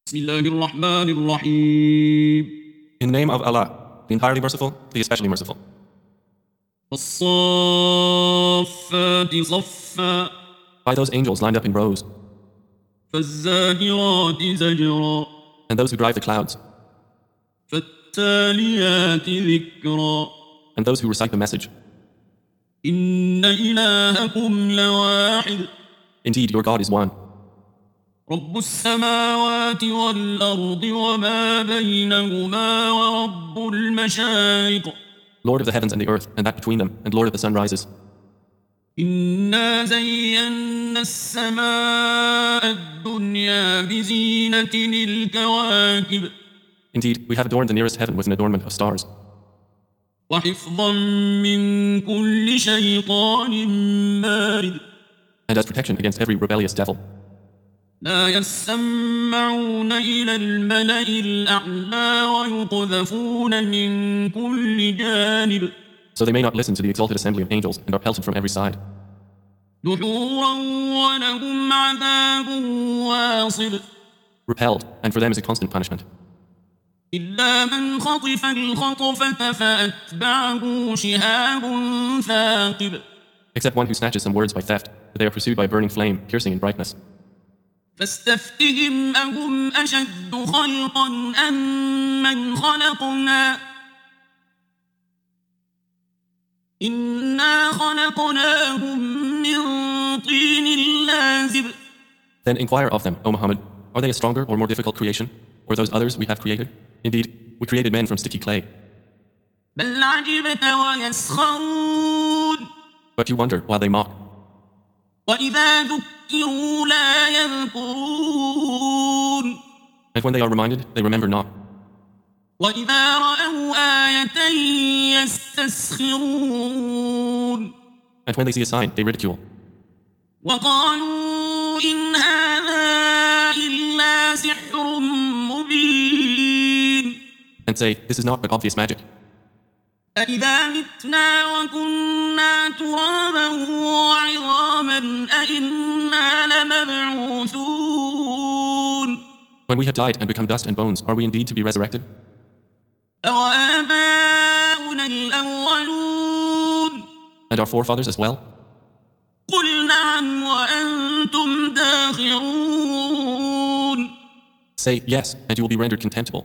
بسم الله الرحمن الرحيم. In the name of Allah, the entirely merciful, the especially merciful. والصافات صفا By those angels lined up in rows, فالزاجرات زجرا and those who drive the clouds, فالتاليات ذكرا and those who recite the message. إن إلهكم لواحد Indeed, your God is one, رب السماوات والأرض وما بينهما ورب المشارق Lord of the heavens and the earth, and that between them, and Lord of the sunrises. إنا زينا السماء الدنيا بزينة الكواكب Indeed, we have adorned the nearest heaven with an adornment of stars, وحفظا من كل شيطان مارد and as protection against every rebellious devil. لا يسمعون إلى الملأ الأعلى ويقذفون من كل جانب So they may not listen to the exalted assembly of angels and are pelted from every side. دحورا ولهم عذاب واصب Repelled, and for them is a constant punishment. إلا من خطف الخطفة فأتبعه شهاب ثاقب Except one who snatches some words by theft, but they are pursued by a burning flame, piercing in brightness. فاستفتهم أهم أشد خلقا أم من خلقنا إنا خلقناهم من طين لازب. Then inquire of them, O Muhammad, are they a stronger or more difficult creation, or those others we have created? Indeed, we created men from sticky clay. بل عجبت ويسخرون But you wonder while they mock. وإذا ذكروا لا يذكرون And when they are reminded, they remember not. وإذا رأوا آية يستسخرون And when they see a sign, they ridicule. وقالوا إن هذا إلا سحر مبين And say, this is not but obvious magic. أإذا متنا وكنا ترابا وعظاما أإنا لمبعوثون When we have died and become dust and bones, are we indeed to be resurrected? أوآباؤنا الأولون And our forefathers as well? قل نعم وأنتم داخرون Say, yes, and you will be rendered contemptible.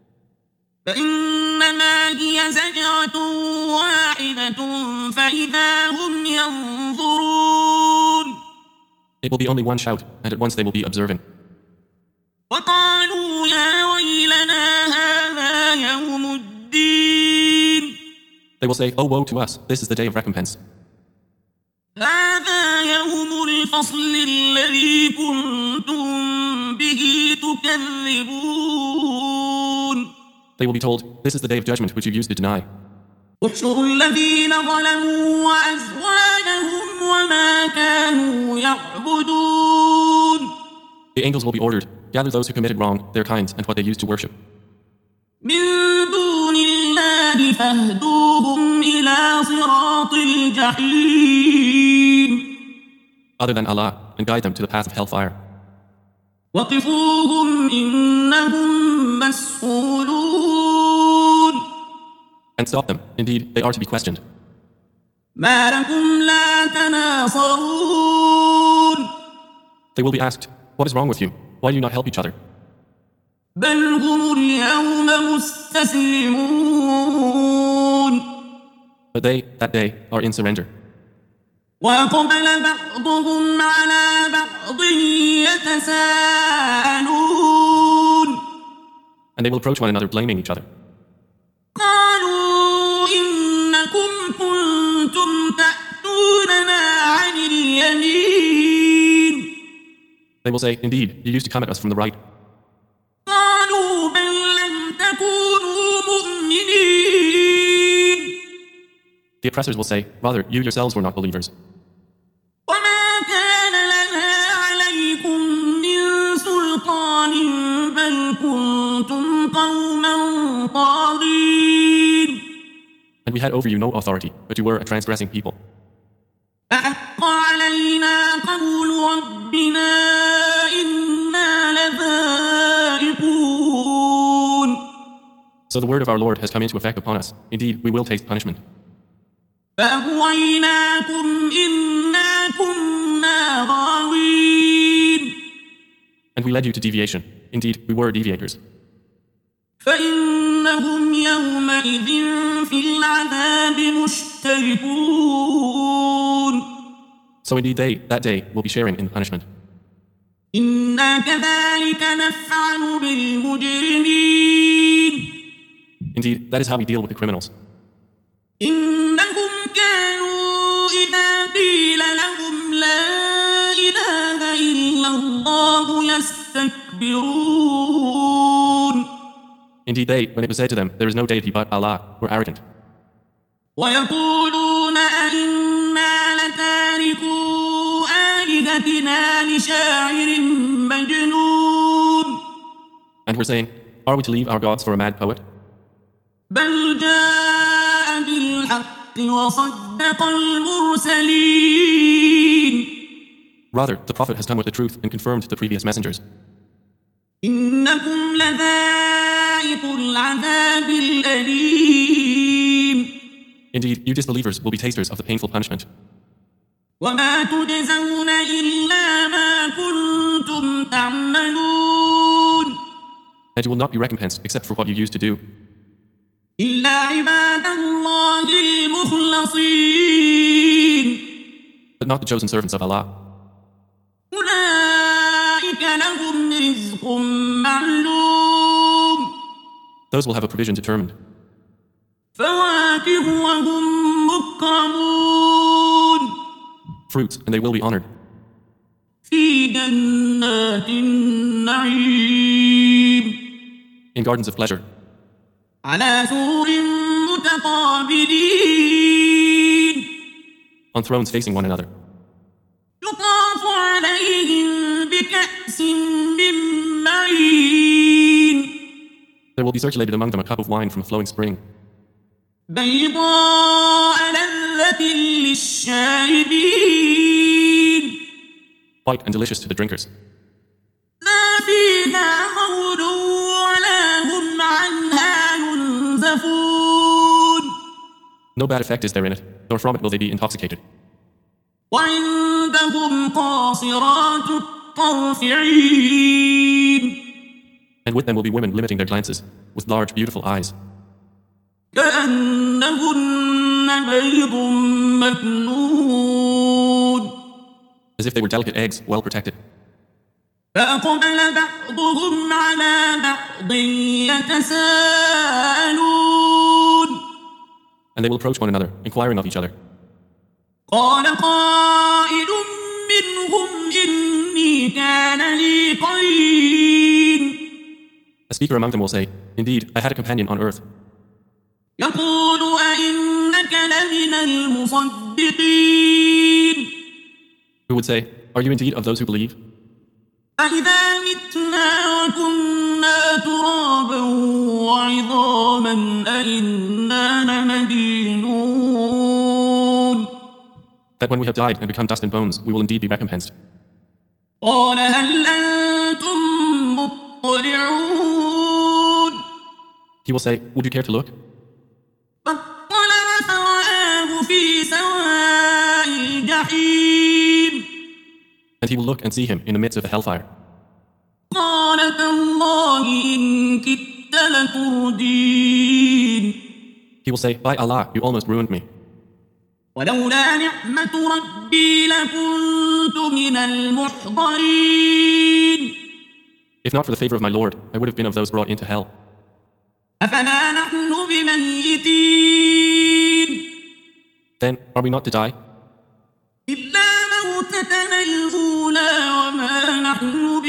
فإنما هي زجرة واحدة فإذا هم ينظرون It will be only one shout, and at once they will be observing. وقالوا يا ويلنا هذا يوم الدين They will say, oh woe to us, this is the day of recompense. هذا يوم الفصل الذي كنتم به تكذبون They will be told, this is the day of judgment which you used to deny. احشروا الذين ظلموا وأزواجهم وما كانوا يعبدون The angels will be ordered, gather those who committed wrong, their kinds, and what they used to worship. من دون الله فاهدوهم إلى صراط الجحيم Other than Allah, and guide them to the path of hellfire. وقفوهم إنهم مسؤولون And stop them, indeed, they are to be questioned. ما لكم لا تناصرون They will be asked, what is wrong with you? Why do you not help each other? بل هم اليوم مستسلمون But they, that day, are in surrender. وأقبل بعضهم على بعض يتساءلون And they will approach one another blaming each other. قالوا إنكم كنتم تأتوننا عن اليمين They will say, indeed, you used to come at us from the right. قالوا بل لم تكونوا مؤمنين The oppressors will say, rather, you yourselves were not believers. وما كان لنا عليكم من سلطان بل كنتم قوما طاغين And we had over you no authority, but you were a transgressing people. فحق علينا قول ربنا إنا So the word of our Lord has come into effect upon us. Indeed, we will taste punishment. فأغويناكم إنا كنا غاوين. And we led you to deviation. Indeed, we were deviators. فإنهم يومئذ في العذاب مشتركون. So indeed they, that day, will be sharing in the punishment. إنا كذلك نفعل بالمجرمين. Indeed, that is how we deal with the criminals. إنهم كانوا إذا قيل لهم لا إله إلا الله يستكبرون. Indeed they, when it was said to them, there is no deity but Allah, were arrogant. ويقولون أئنا لتاركو آلهتنا لشاعر مجنون. And were saying, are we to leave our gods for a mad poet? بل جاء بالحق وصدق المرسلين. Rather, the Prophet has come with the truth and confirmed the previous messengers. إنكم لذائق العذاب الأليم. Indeed, you disbelievers will be tasters of the painful punishment. وما تجزون إلا ما كنتم تعملون. And you will not be recompensed except for what you used to do. إلا عباد الله المخلصين. But not the chosen servants of Allah. أولئك لهم رزق معلوم. Those will have a provision determined. فواكه وهم مكرمون. Fruits, and they will be honored. في جنات النعيم. In gardens of pleasure. على سرر متقابلين. On thrones facing one another. يطاف عليهم بكأس من معين. There will be circulated among them a cup of wine from a flowing spring. بيضاء لذة للشاربين. White and delicious to the drinkers. لا فيها غول ولا هم عنها ينزفون. No bad effect is there in it, nor from it will they be intoxicated. وعندهم قاصرات الطرف عين. And with them will be women limiting their glances, with large, beautiful eyes. كأنهن بيض مكنون. As if they were delicate eggs, well protected. فأقبل بعضهم على بعض يتساءلون. And they will approach one another, inquiring of each other. قال قائل منهم إني كان لي قرين. A speaker among them will say, indeed, I had a companion on earth. يقول أئنك لمن المصدقين. Who would say, are you indeed of those who believe? أإذا متنا وكنا ترابا وعظاما أئنا لمدينون. That when we have died and become dust and bones, we will indeed be recompensed. قال هل أنتم مطلعون. He will say, would you care to look? فاطلع فرآه في سواء الجحيم. And he will look and see him in the midst of the hellfire. قال تالله إن كدت لتردين. He will say, by Allah, you almost ruined me. ولولا نعمة ربي لكنت من المحضرين. If not for the favor of my Lord, I would have been of those brought into hell. أفما نحن بميتين. Then, are we not to die? إلا موتتنا الأولى وما نحن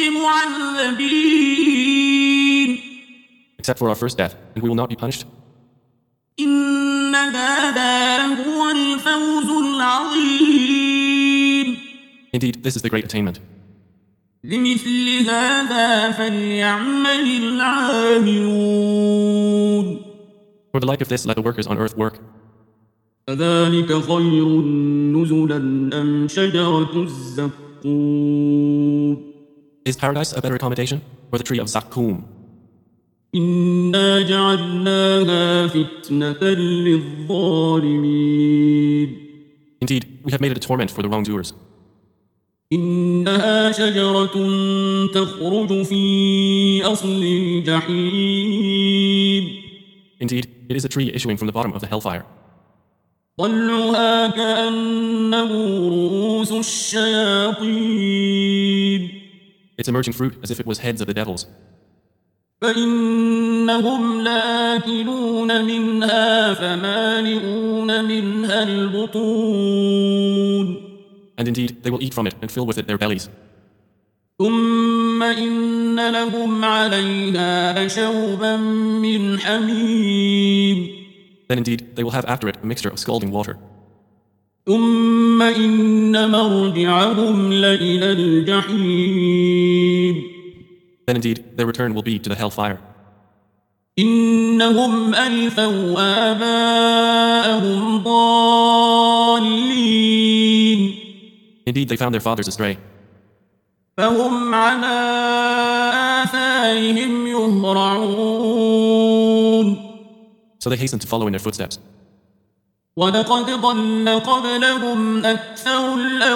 بمعذبين. Except for our first death, and we will not be punished. إن هذا لهو الفوز العظيم. Indeed, this is the great attainment. لمثل هذا فليعمل العاملون. For the like of this, let the workers on earth work. أذلك خير نزلا أم شجرة الزقوم. Is paradise a better accommodation, or the tree of Zakkum? إنا جعلناها فتنة للظالمين Indeed, we have made it a torment for the wrongdoers. إنها شجرة تخرج في أصل الجحيم Indeed, it is a tree issuing from the bottom of the hellfire. طلعها كأنه رؤوس الشياطين Its emerging fruit as if it was heads of the devils. فإنهم لآكلون منها فمالئون منها البطون And indeed, they will eat from it and fill with it their bellies. ثم إن لهم عليها لشوبا من حميم Then indeed, they will have after it a mixture of scalding water. ثم إن مرجعهم لإلى الجحيم Then indeed, their return will be to the hellfire. إنهم ألفوا آباءهم ضالين Indeed, they found their fathers astray. فهم على آثارهم يهرعون So they hastened to follow in their footsteps. ولقد ضل قبلهم أكثر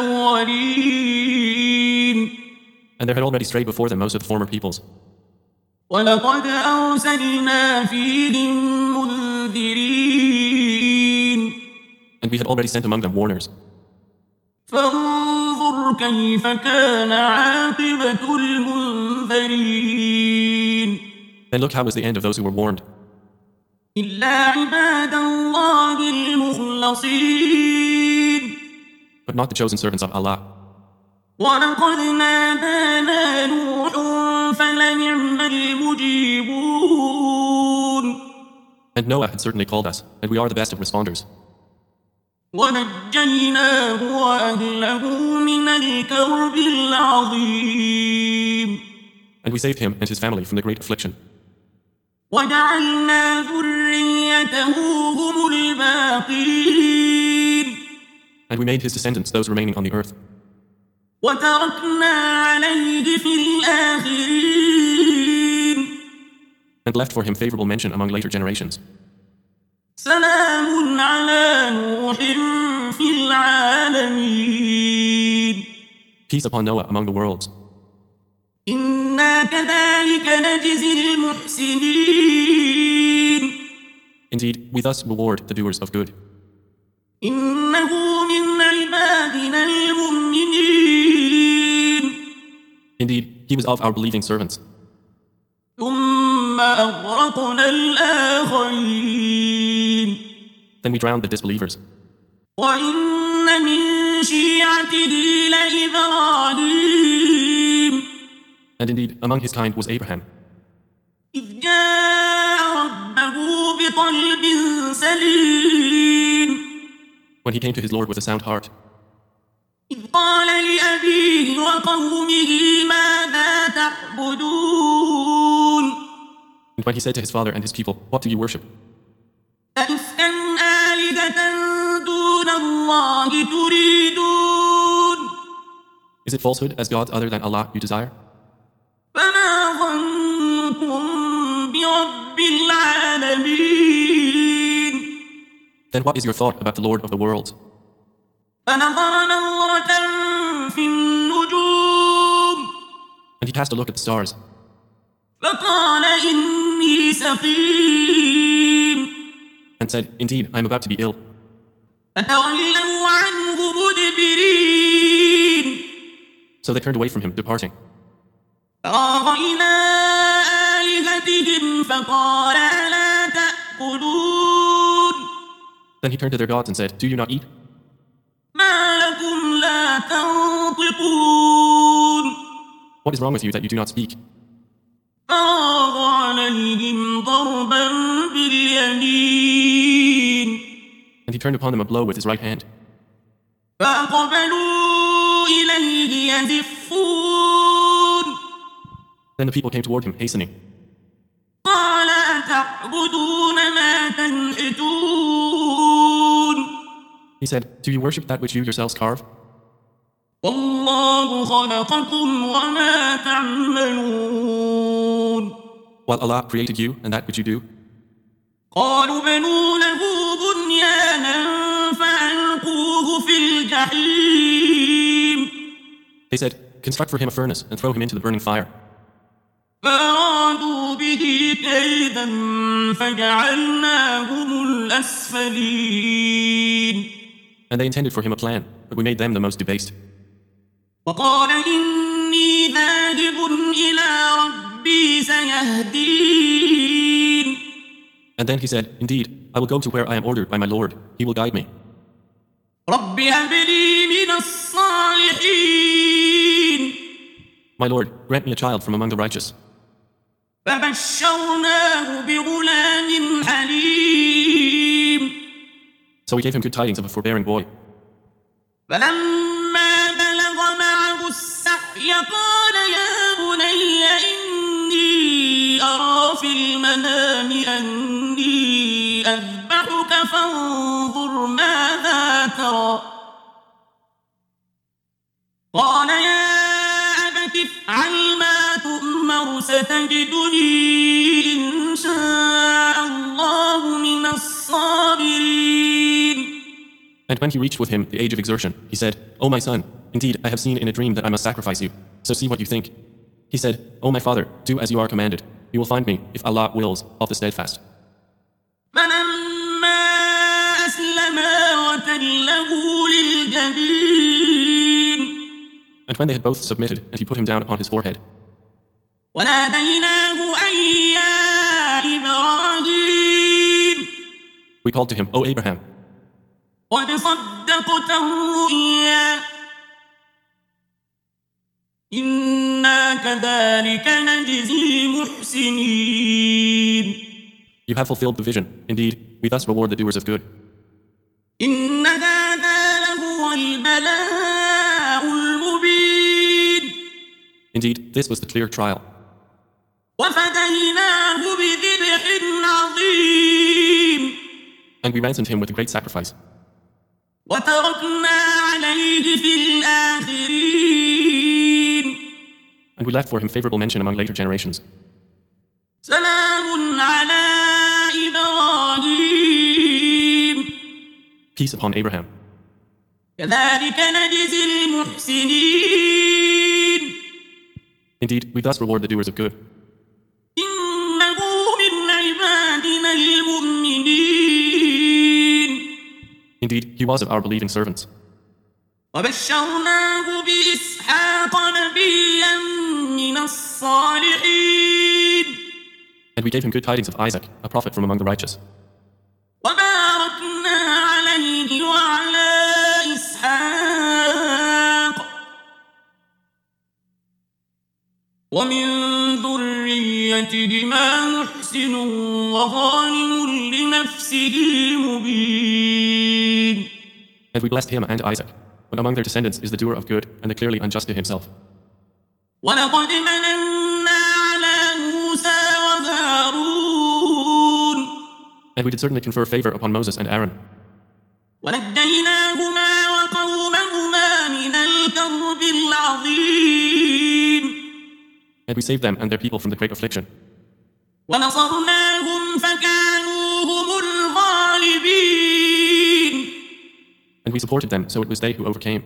الأولين And there had already strayed before them most of the former peoples. ولقد أرسلنا فيهم منذرين And we had already sent among them warners. فانظر كيف كان عاقبة المنذرين Then look how was the end of those who were warned. إلا عباد الله المخلصين But not the chosen servants of Allah. ولقد نادانا نوح فلنعم المجيبون And Noah had certainly called us, and we are the best of responders. ونجيناه وأهله من الكرب العظيم And we saved him and his family from the great affliction. وجعلنا ذريته هم الباقين And we made his descendants those remaining on the earth. وتركنا عليه في الآخرين And left for him favorable mention among later generations. سلام على نوح في العالمين Peace upon Noah among the worlds. إنا كذلك نجزي المحسنين Indeed, we thus reward the doers of good. إنه من عبادنا المؤمنين Indeed, he was of our believing servants. ثم أغرقنا الآخرين Then we drowned the disbelievers. وإن من شيعته لإبراهيم And indeed, among his kind was Abraham, إذ جاء ربه بقلب سليم when he came to his Lord with a sound heart. إذ قال لأبيه وقومه ماذا تعبدون And when he said to his father and his people, "What do you worship? أئفكا آلهة دون الله تريدون Is it falsehood as gods other than Allah you desire? فما ظنكم برب العالمين Then what is your thought about the Lord of the worlds?" فنظر نظرة في النجوم And he cast a look at the stars, فقال إني سقيم and said, "Indeed, I am about to be ill." فتولوا عنه مدبرين So they turned away from him, departing. فراغ إلى آلهتهم فقال ألا تأكلون Then he turned to their gods and said, "Do you not eat? ما لكم لا تنطقون What is wrong with you that you do not speak?" فراغ عليهم ضربا باليمين And he turned upon them a blow with his right hand. فأقبلوا إليه يزفون Then the people came toward him, hastening. قال أتعبدون ما تنحتون He said, "Do you worship that which you yourselves carve? والله خلقكم وما تعملون while Allah created you and that which you do? قالوا بنوا له بنيانا فألقوه في الجحيم. They said, construct for him a furnace and throw him into the burning fire. فأرادوا به كيدا فجعلناهم الأسفلين. And they intended for him a plan, but we made them the most debased. وقال إني ذاهب إلى ربي سيهدين. And then he said, indeed, I will go to where I am ordered by my Lord. He will guide me. رب هب لي من الصالحين. My Lord, grant me a child from among the righteous. فبشرناه بغلام حليم. So we gave him good tidings of a forbearing boy. فلما بلغ معه السعي قال يا بني إني أرى في المنام أني أذبحك فانظر ماذا ترى. قال يا أبت افعل ما تؤمر ستجدني إن شاء الله من الصابرين. And when he reached with him the age of exertion, he said, O my son, indeed I have seen in a dream that I must sacrifice you, so see what you think. He said, O my father, do as you are commanded. You will find me, if Allah wills, of the steadfast. فلما أسلما وتله للجبين. And when they had both submitted, and he put him down upon his forehead, وناديناه أن يا إبراهيم. we called to him, O Abraham, قد صدقت الرؤيا إنا كذلك نجزي المحسنين. you have fulfilled the vision. Indeed, we thus reward the doers of good. إن هذا لهو البلاء المبين. Indeed, this was the clear trial. وفديناه بذبح عظيم. And we ransomed him with a great sacrifice. وتركنا عليه في الآخرين. And we left for him favorable mention among later generations. سلام على إبراهيم. Peace upon Abraham. كذلك نجزي المحسنين. Indeed, we thus reward the doers of good. إنه من عبادنا المؤمنين. Indeed, he was of our believing servants. وبشرناه بإسحاق نبيا من الصالحين. And we gave him good tidings of Isaac, a prophet from among the righteous. وباركنا عليه وعلى إسحاق ومن ذريتهما محسن وظالم لنفسه مبين. And we blessed him and Isaac, but among their descendants is the doer of good and the clearly unjust to himself. ولقد مننا على موسى وهارون. And we did certainly confer favor upon Moses and Aaron. ونجيناهما وقومهما من الكرب العظيم. And we saved them and their people from the great affliction. ونصرناهم فكانوا هم الغالبين. And we supported them, so it was they who overcame.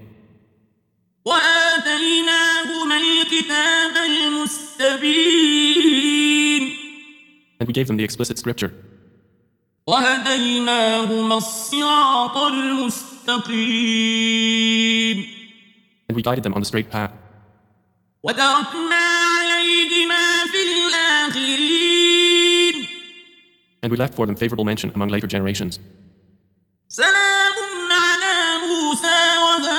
وآتيناهما الكتاب المستبين. And we gave them the explicit scripture. وهديناهما الصراط المستقيم. And we guided them on the straight path. وتركنا عليهما في الآخرين. And we left for them favorable mention among later generations. سلام على موسى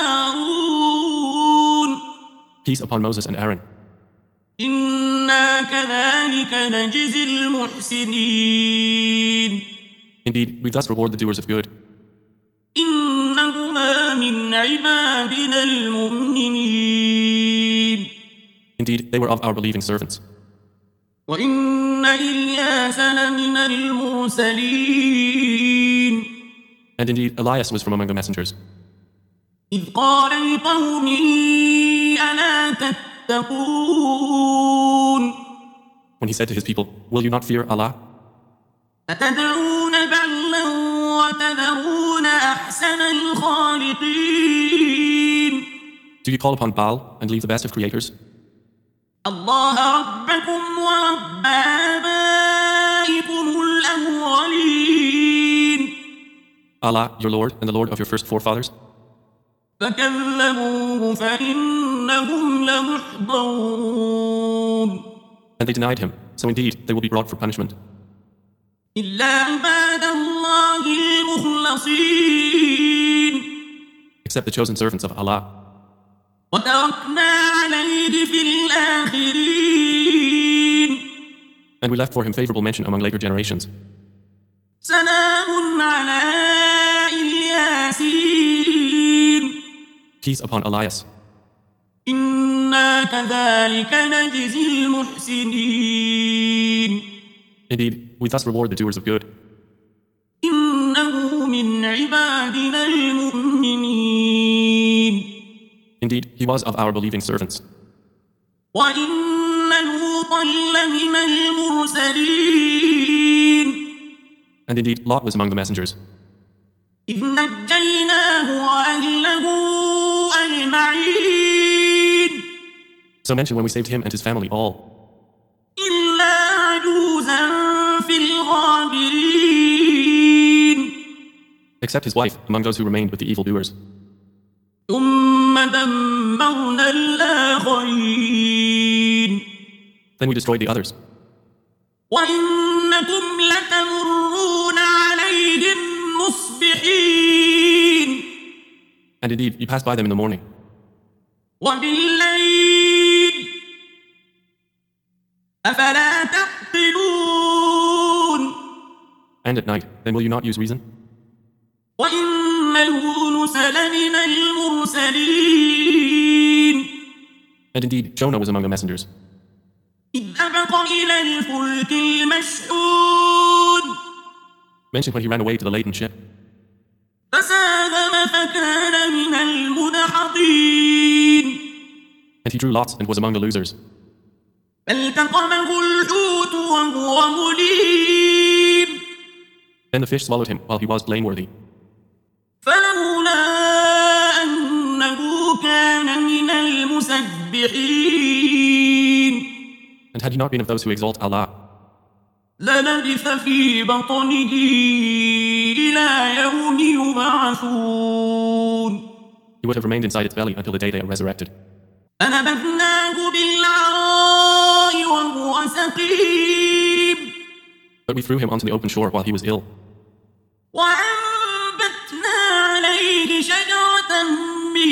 وهارون. Peace upon Moses and Aaron. إنا كذلك نجزي المحسنين. Indeed, we thus reward the doers of good. إنهما من عبادنا المؤمنين. Indeed, they were of our believing servants. وإن إلياس لمن المرسلين. And indeed, Elias was from among the messengers. إذ قال لقومه ألا تتقون. when he said to his people, "Will you not fear Allah? أتدعون بعلا وتذرون أحسن الخالقين Do you call upon Baal and leave the best of creators? الله ربكم ورب آبائكم الأولين Allah, your Lord and the Lord of your first forefathers?" فكذبوه فإنهم لمحضرون And they denied him, so indeed they will be brought for punishment. إلا عباد الله المخلصين Except the chosen servants of Allah. وتركنا عليه في الآخرين And we left for him favorable mention among later generations. سلام على الياسين Peace upon Elias. إنا كذلك نجزي المحسنين Indeed, we thus reward the doers of good. إنه من عبادنا المؤمنين Indeed, he was of our believing servants. وإن لوطا لمن المرسلين And indeed, Lot was among the messengers. إذ نجيناه وأهله أجمعين So mention when we saved him and his family all, إلا عجوزا في الغابرين except his wife among those who remained with the evildoers. ثم دمرنا الآخرين Then we destroyed the others. وإنكم لتمرون عليهم مصبحين And indeed, you passed by them in the morning. وبالليل أفلا تعقلون And at night, then will you not use reason? وإن يونس لمن المرسلين And indeed, Jonah was among the messengers. إذ أبق إلى الفلك المشحون Mention when he ran away to the laden ship. فساهم فكان من المدحضين And he drew lots and was among the losers. فالتقمه الحوت وهو مليم Then the fish swallowed him while he was blameworthy. فلولا أنه كان من المسبحين And had he not been of those who exalt Allah, للبث في بطنه إلى يوم يبعثون he would have remained inside its belly until the day they are resurrected. فنبذناه بالعراء وهو سقيم But we threw him onto the open shore while he was ill. وأنبتنا عليه شجرة من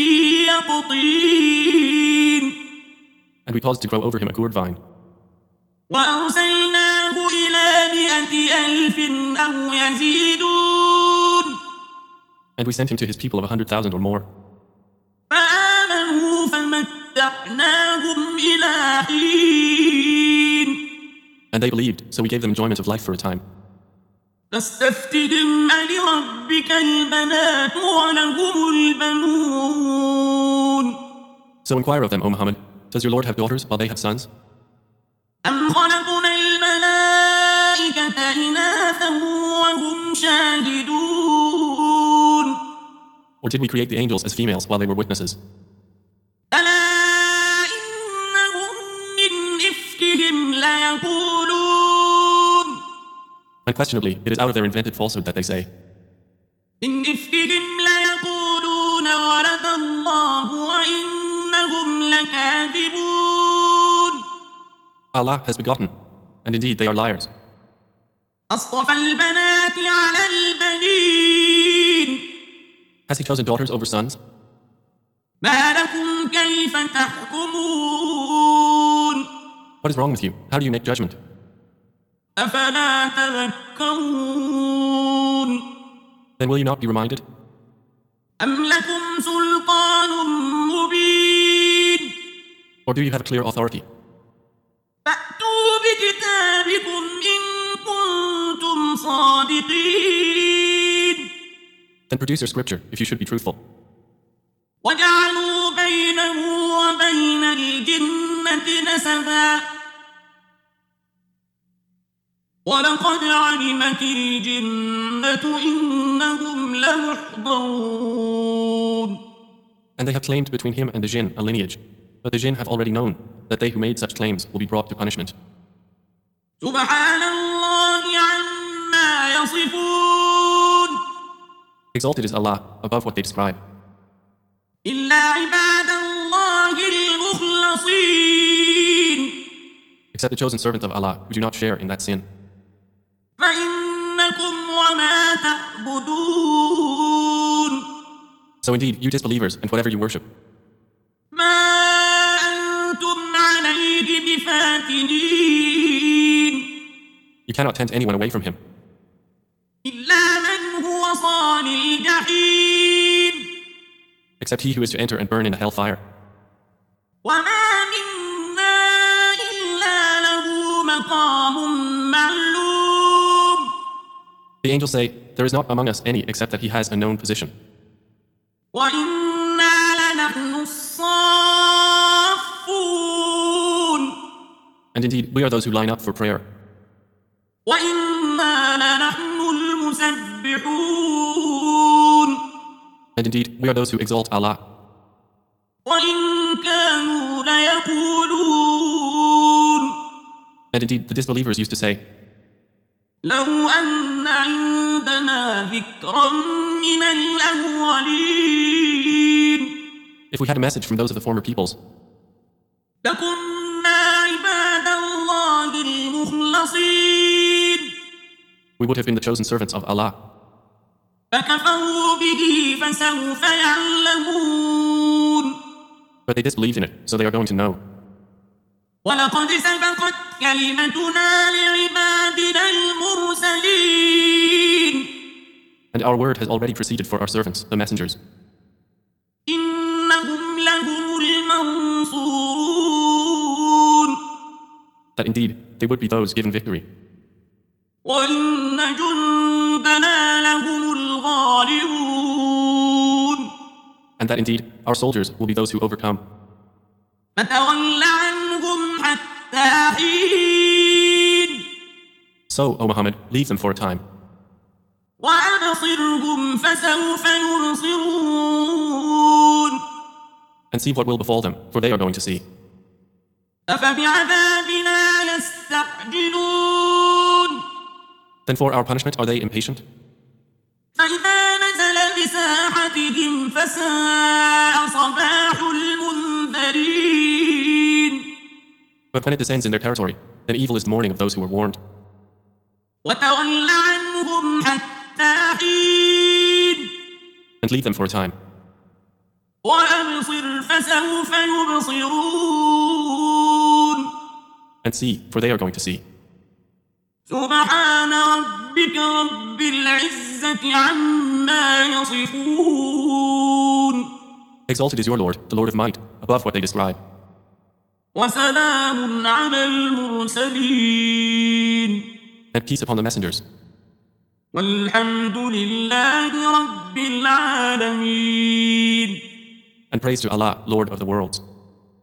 يقطين And we caused to grow over him a gourd vine. وأرسلناه إلى 100,000 أو يزيدون And we sent him to his people of 100,000 or more. فآمنوا فمتعناهم إلى حين And they believed, so we gave them enjoyment of life for a time. فاستفتهم ألربك البنات ولهم البنون So inquire of them, O Muhammad, does your Lord have daughters while they have sons? أم خلقنا الملائكة إناثا وهم شاهدون Or did we create the angels as females while they were witnesses? ألا إنهم من إفكهم ليقولون Unquestionably, it is out of their invented falsehood that they say, من إفكهم ليقولون ولد الله وإنهم لكاذبون Allah has begotten, and indeed they are liars. أصطفى البنات على البنين Has he chosen daughters over sons? ما لكم كيف تحكمون What is wrong with you? How do you make judgment? أفلا تذكرون Then will you not be reminded? أم لكم سلطان مبين Or do you have clear authority? فأتوا بكتابكم إن كنتم صادقين Then produce your scripture, if you should be truthful. وجعلوا بينه وبين الجنة نسبا ولقد علمت الجنة إنهم لمحضرون. And they have claimed between him and the jinn a lineage, but the jinn have already known that they who made such claims will be brought to punishment. سبحان الله عما يصفون. Exalted is Allah above what they describe, إلا عباد الله المخلصين. except the chosen servants of Allah who do not share in that sin. فإنكم وما تعبدون So indeed, you disbelievers and whatever you worship, ما أنتم عليه بفاتنين you cannot tempt anyone away from him, إلا من هو صال الجحيم. except he who is to enter and burn in the hellfire. وما منا إلا له مقام معلوم. The angels say, there is not among us any except that he has a known position. وإنا لنحن الصافون. And indeed, we are those who line up for prayer. وإنا لنحن المسبحون. And indeed, we are those who exalt Allah. وإن كانوا ليقولون And indeed, the disbelievers used to say, لو أن عندنا ذكرا من الأولين if we had a message from those of the former peoples, لكنا عباد الله المخلصين. we would have been the chosen servants of Allah. فكفروا به فسوف يعلمون. But they disbelieved in it, so they are going to know. ولقد سبقت كلمتنا لعبادنا المرسلين. And our word has already proceeded for our servants, the messengers, إنهم لهم المنصورون. that indeed they would be those given victory. وإن جندنا لهم الغالبون. And that indeed our soldiers will be those who overcome. فتول عنهم حتى حين. So, O Muhammad, leave them for a time, وأبصرهم فسوف يبصرون. and see what will befall them, for they are going to see. أفبعذابنا يستعجلون. Then for our punishment are they impatient? فإذا نزل بساحتهم فساء صباح المنذرين. But when it descends in their territory, then evil is the morning of those who were warned. وتول عنهم حتى حين. And leave them for a time, وأبصر فسوف يبصرون. and see, for they are going to see. سبحان ربك رب العزة عما يصفون. Exalted is your Lord, the Lord of might, above what they describe. وسلام على المرسلين. And peace upon the messengers. والحمد لله رب العالمين. And praise to Allah, Lord of the worlds.